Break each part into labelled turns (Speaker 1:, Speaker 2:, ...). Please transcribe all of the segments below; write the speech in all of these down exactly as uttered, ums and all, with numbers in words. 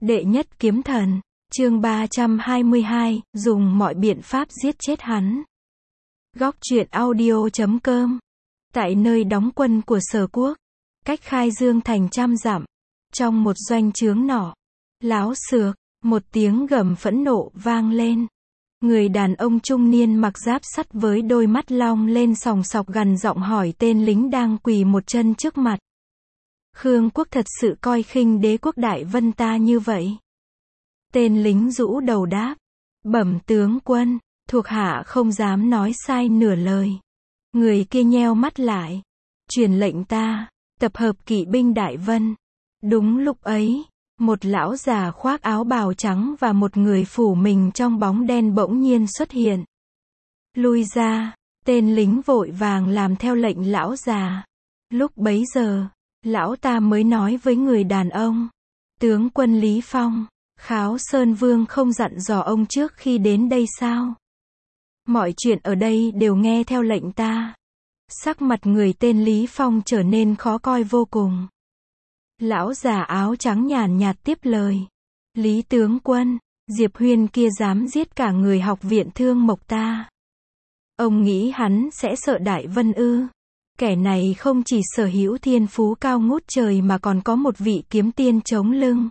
Speaker 1: Đệ nhất kiếm thần, chương ba trăm hai mươi hai, dùng mọi biện pháp giết chết hắn. Góc truyện audio chấm com. Tại nơi đóng quân của Sở Quốc, cách Khai Dương thành trăm dặm, trong một doanh trướng nỏ, láo xược, một tiếng gầm phẫn nộ vang lên. Người đàn ông trung niên mặc giáp sắt với đôi mắt long lên sòng sọc gằn giọng hỏi tên lính đang quỳ một chân trước mặt. Khương quốc thật sự coi khinh đế quốc Đại Vân ta như vậy? Tên lính rũ đầu đáp. Bẩm tướng quân, thuộc hạ không dám nói sai nửa lời. Người kia nheo mắt lại. Truyền lệnh ta, tập hợp kỵ binh Đại Vân. Đúng lúc ấy, một lão già khoác áo bào trắng và một người phủ mình trong bóng đen bỗng nhiên xuất hiện. Lui ra, tên lính vội vàng làm theo lệnh lão già. Lúc bấy giờ, lão ta mới nói với người đàn ông. Tướng quân Lý Phong, Kháo Sơn Vương không dặn dò ông trước khi đến đây sao? Mọi chuyện ở đây đều nghe theo lệnh ta. Sắc mặt người tên Lý Phong trở nên khó coi vô cùng. Lão già áo trắng nhàn nhạt tiếp lời. Lý tướng quân, Diệp Huyên kia dám giết cả người học viện Thương Mộc ta. Ông nghĩ hắn sẽ sợ Đại Vân ư? Kẻ này không chỉ sở hữu thiên phú cao ngút trời mà còn có một vị kiếm tiên chống lưng.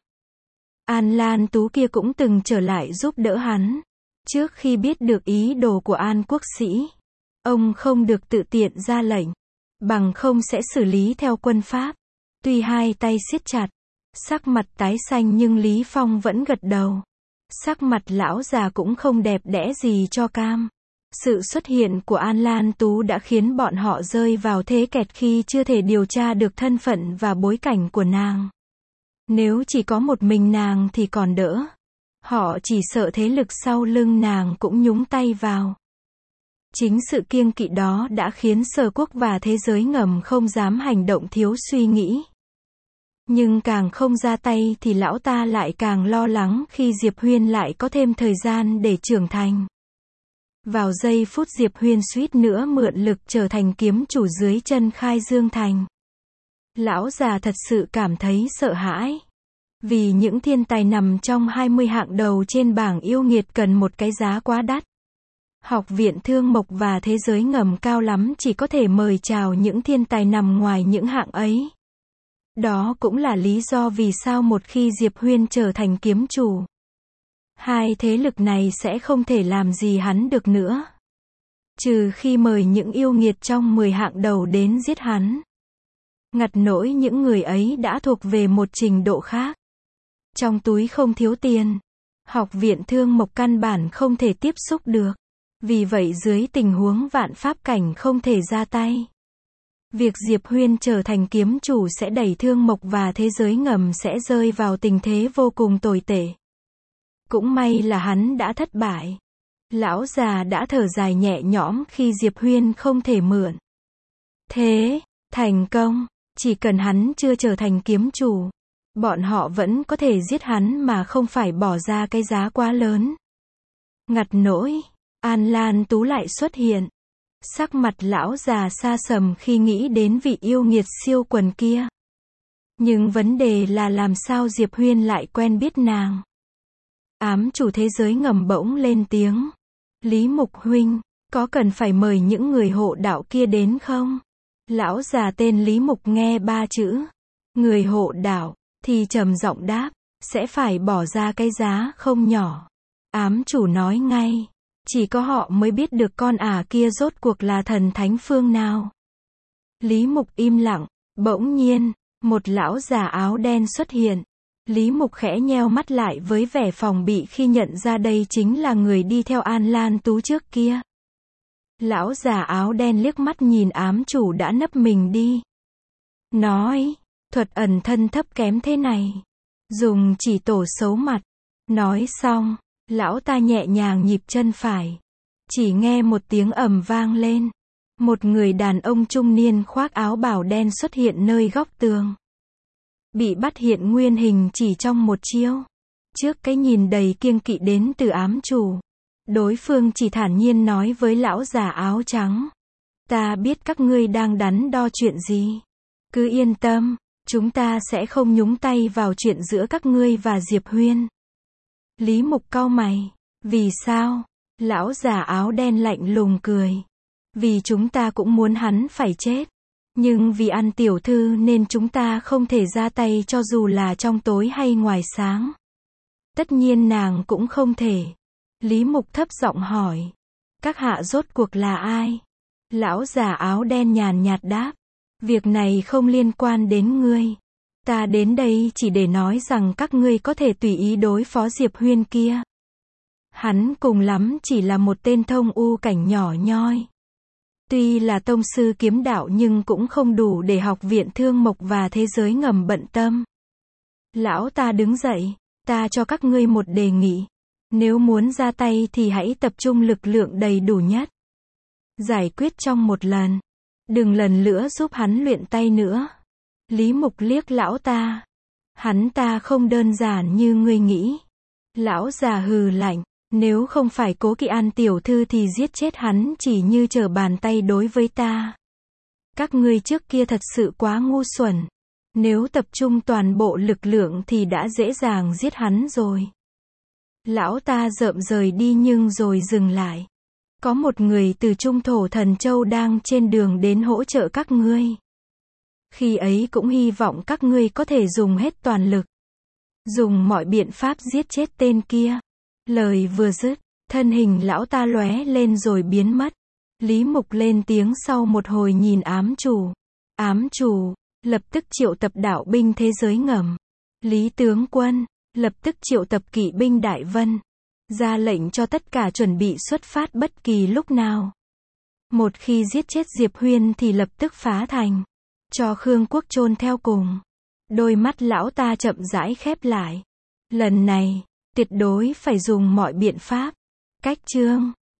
Speaker 1: An Lan Tú kia cũng từng trở lại giúp đỡ hắn. Trước khi biết được ý đồ của An quốc sĩ, ông không được tự tiện ra lệnh, bằng không sẽ xử lý theo quân pháp. Tuy hai tay siết chặt, sắc mặt tái xanh nhưng Lý Phong vẫn gật đầu. Sắc mặt lão già cũng không đẹp đẽ gì cho cam. Sự xuất hiện của An Lan Tú đã khiến bọn họ rơi vào thế kẹt khi chưa thể điều tra được thân phận và bối cảnh của nàng. Nếu chỉ có một mình nàng thì còn đỡ. Họ chỉ sợ thế lực sau lưng nàng cũng nhúng tay vào. Chính sự kiêng kỵ đó đã khiến Sở Quốc và thế giới ngầm không dám hành động thiếu suy nghĩ. Nhưng càng không ra tay thì lão ta lại càng lo lắng khi Diệp Huyên lại có thêm thời gian để trưởng thành. Vào giây phút Diệp Huyên suýt nữa mượn lực trở thành kiếm chủ dưới chân Khai Dương thành, lão già thật sự cảm thấy sợ hãi. Vì những thiên tài nằm trong hai mươi hạng đầu trên bảng yêu nghiệt cần một cái giá quá đắt. Học viện Thương Mộc và thế giới ngầm cao lắm chỉ có thể mời chào những thiên tài nằm ngoài những hạng ấy. Đó cũng là lý do vì sao một khi Diệp Huyên trở thành kiếm chủ, hai thế lực này sẽ không thể làm gì hắn được nữa. Trừ khi mời những yêu nghiệt trong mười hạng đầu đến giết hắn. Ngặt nỗi những người ấy đã thuộc về một trình độ khác. Trong túi không thiếu tiền. Học viện Thương Mộc căn bản không thể tiếp xúc được. Vì vậy dưới tình huống vạn pháp cảnh không thể ra tay. Việc Diệp Huyên trở thành kiếm chủ sẽ đẩy Thương Mộc và thế giới ngầm sẽ rơi vào tình thế vô cùng tồi tệ. Cũng may là hắn đã thất bại. Lão già đã thở dài nhẹ nhõm khi Diệp Huyên không thể mượn. Thế, thành công, chỉ cần hắn chưa trở thành kiếm chủ, bọn họ vẫn có thể giết hắn mà không phải bỏ ra cái giá quá lớn. Ngặt nỗi, An Lan Tú lại xuất hiện. Sắc mặt lão già xa sầm khi nghĩ đến vị yêu nghiệt siêu quần kia. Nhưng vấn đề là làm sao Diệp Huyên lại quen biết nàng. Ám chủ thế giới ngầm bỗng lên tiếng. Lý Mục huynh, có cần phải mời những người hộ đạo kia đến không? Lão già tên Lý Mục nghe ba chữ người hộ đạo thì trầm giọng đáp, sẽ phải bỏ ra cái giá không nhỏ. Ám chủ nói ngay, chỉ có họ mới biết được con ả kia rốt cuộc là thần thánh phương nào. Lý Mục im lặng, bỗng nhiên, một lão già áo đen xuất hiện. Lý Mục khẽ nheo mắt lại với vẻ phòng bị khi nhận ra đây chính là người đi theo An Lan Tú trước kia. Lão già áo đen liếc mắt nhìn ám chủ đã nấp mình đi. Nói, thuật ẩn thân thấp kém thế này, dùng chỉ tổ xấu mặt. Nói xong, lão ta nhẹ nhàng nhịp chân phải. Chỉ nghe một tiếng ầm vang lên. Một người đàn ông trung niên khoác áo bào đen xuất hiện nơi góc tường. Bị bắt hiện nguyên hình chỉ trong một chiêu. Trước cái nhìn đầy kiêng kỵ đến từ ám chủ, đối phương chỉ thản nhiên nói với lão già áo trắng. Ta biết các ngươi đang đắn đo chuyện gì. Cứ yên tâm, Chúng ta sẽ không nhúng tay vào chuyện giữa các ngươi và Diệp Huyên. Lý Mục cau mày. Vì sao? Lão già áo đen lạnh lùng cười. Vì chúng ta cũng muốn hắn phải chết. Nhưng vì An tiểu thư nên chúng ta không thể ra tay cho dù là trong tối hay ngoài sáng. Tất nhiên nàng cũng không thể. Lý Mục thấp giọng hỏi. Các hạ rốt cuộc là ai? Lão già áo đen nhàn nhạt đáp. Việc này không liên quan đến ngươi. Ta đến đây chỉ để nói rằng các ngươi có thể tùy ý đối phó Diệp Huyên kia. Hắn cùng lắm chỉ là một tên thông u cảnh nhỏ nhoi. Tuy là tông sư kiếm đạo nhưng cũng không đủ để học viện thương mộc và thế giới ngầm bận tâm. Lão ta đứng dậy. Ta cho các ngươi một đề nghị. Nếu muốn ra tay thì hãy tập trung lực lượng đầy đủ nhất. Giải quyết trong một lần. Đừng lần nữa giúp hắn luyện tay nữa. Lý Mục liếc lão ta. Hắn ta không đơn giản như ngươi nghĩ. Lão già hừ lạnh. Nếu không phải Cố Kỵ An tiểu thư thì giết chết hắn chỉ như trở bàn tay đối với ta. Các ngươi trước kia thật sự quá ngu xuẩn. Nếu tập trung toàn bộ lực lượng thì đã dễ dàng giết hắn rồi. Lão ta rợm rời đi nhưng rồi dừng lại. Có một người từ Trung Thổ Thần Châu đang trên đường đến hỗ trợ các ngươi. Khi ấy cũng hy vọng các ngươi có thể dùng hết toàn lực. Dùng mọi biện pháp giết chết tên kia. Lời vừa dứt, thân hình lão ta lóe lên rồi biến mất. Lý Mục lên tiếng sau một hồi nhìn ám chủ. Ám chủ, lập tức triệu tập đạo binh thế giới ngầm. Lý tướng quân, lập tức triệu tập kỵ binh Đại Vân. Ra lệnh cho tất cả chuẩn bị xuất phát bất kỳ lúc nào. Một khi giết chết Diệp Huyên thì lập tức phá thành. Cho Khương Quốc chôn theo cùng. Đôi mắt lão ta chậm rãi khép lại. Lần này, tuyệt đối phải dùng mọi biện pháp. Cách chương